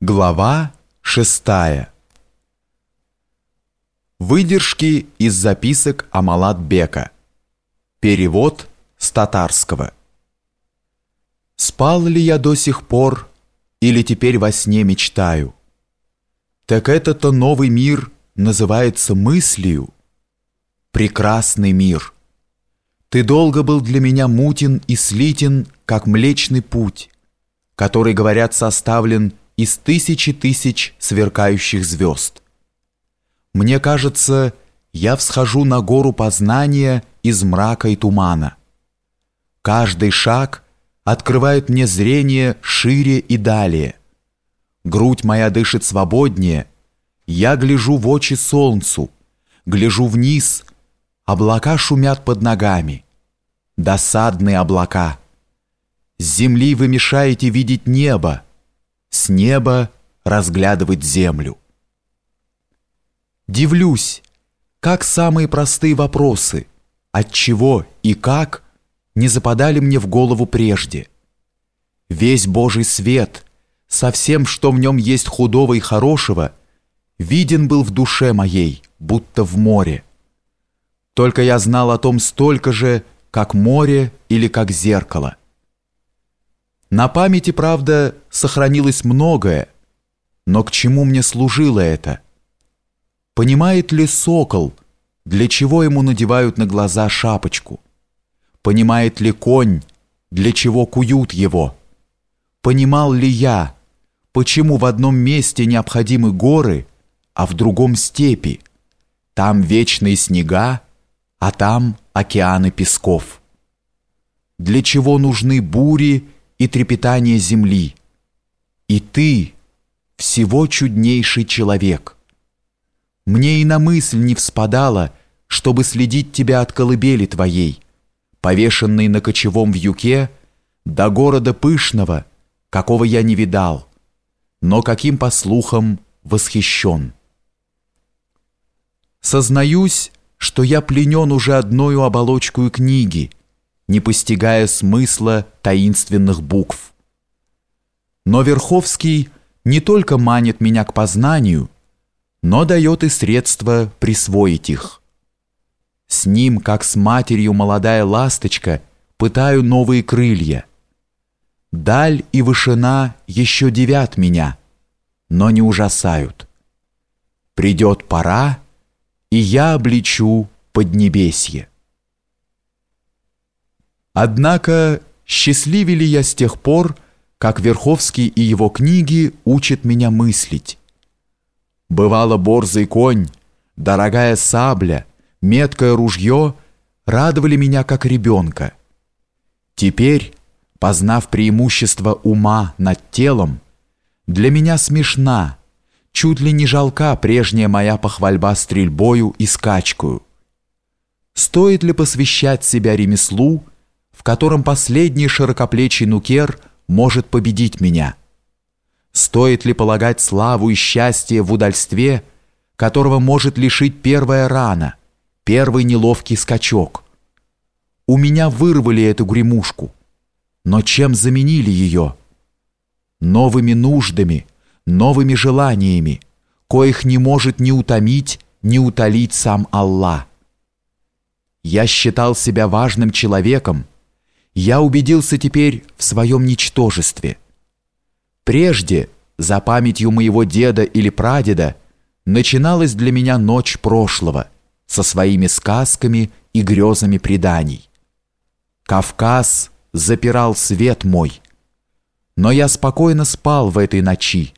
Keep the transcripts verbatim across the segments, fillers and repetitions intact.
Глава шестая. Выдержки из записок Амалат-бека. Перевод с татарского. Спал ли я до сих пор, или теперь во сне мечтаю? Так это-то новый мир называется мыслью. Прекрасный мир. Ты долго был для меня мутен и слитен, как Млечный Путь, который, говорят, составлен из тысячи тысяч сверкающих звезд. Мне кажется, я всхожу на гору познания из мрака и тумана. Каждый шаг открывает мне зрение шире и далее. Грудь моя дышит свободнее, я гляжу в очи солнцу, гляжу вниз, облака шумят под ногами. Досадные облака. С земли вы мешаете видеть небо, с неба разглядывать землю. Дивлюсь, как самые простые вопросы, отчего и как, не западали мне в голову прежде. Весь Божий свет, со всем, что в нем есть худого и хорошего, виден был в душе моей, будто в море. Только я знал о том столько же, как море или как зеркало. На памяти, правда, сохранилось многое, но к чему мне служило это? Понимает ли сокол, для чего ему надевают на глаза шапочку? Понимает ли конь, для чего куют его? Понимал ли я, почему в одном месте необходимы горы, а в другом степи? Там вечные снега, а там океаны песков. Для чего нужны бури и трепетание земли? И ты, всего чуднейший человек. Мне и на мысль не вспадало, чтобы следить тебя от колыбели твоей, повешенной на кочевом вьюке, до города пышного, какого я не видал, но каким, по слухам, восхищен. Сознаюсь, что я пленен уже одною оболочкою книги, не постигая смысла таинственных букв. Но Верховский не только манит меня к познанию, но дает и средства присвоить их. С ним, как с матерью молодая ласточка, пытаю новые крылья. Даль и вышина еще дивят меня, но не ужасают. Придет пора, и я облечу поднебесье. Однако счастливее ли я с тех пор, как Верховский и его книги учат меня мыслить? Бывало, борзый конь, дорогая сабля, меткое ружье радовали меня как ребенка. Теперь, познав преимущество ума над телом, для меня смешна, чуть ли не жалка прежняя моя похвальба стрельбою и скачкою. Стоит ли посвящать себя ремеслу, в котором последний широкоплечий нукер может победить меня? Стоит ли полагать славу и счастье в удальстве, которого может лишить первая рана, первый неловкий скачок? У меня вырвали эту гремушку, но чем заменили ее? Новыми нуждами, новыми желаниями, коих не может ни утомить, ни утолить сам Аллах. Я считал себя важным человеком, я убедился теперь в своем ничтожестве. Прежде, за памятью моего деда или прадеда, начиналась для меня ночь прошлого со своими сказками и грезами преданий. Кавказ запирал свет мой, но я спокойно спал в этой ночи.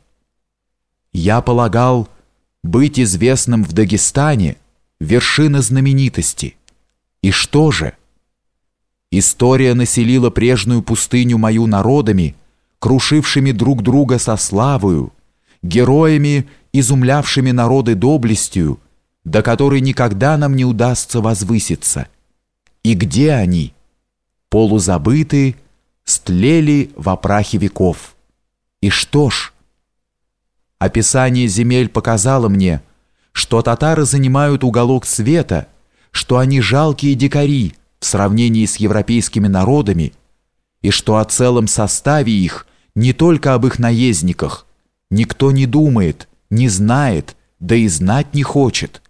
Я полагал, быть известным в Дагестане — вершина знаменитости. И что же? История населила прежнюю пустыню мою народами, крушившими друг друга со славою, героями, изумлявшими народы доблестью, до которой никогда нам не удастся возвыситься. И где они? Полузабыты, стлели во прахе веков. И что ж? Описание земель показало мне, что татары занимают уголок света, что они жалкие дикари в сравнении с европейскими народами, и что о целом составе их, не только об их наездниках, Никто не думает, не знает, да и знать не хочет.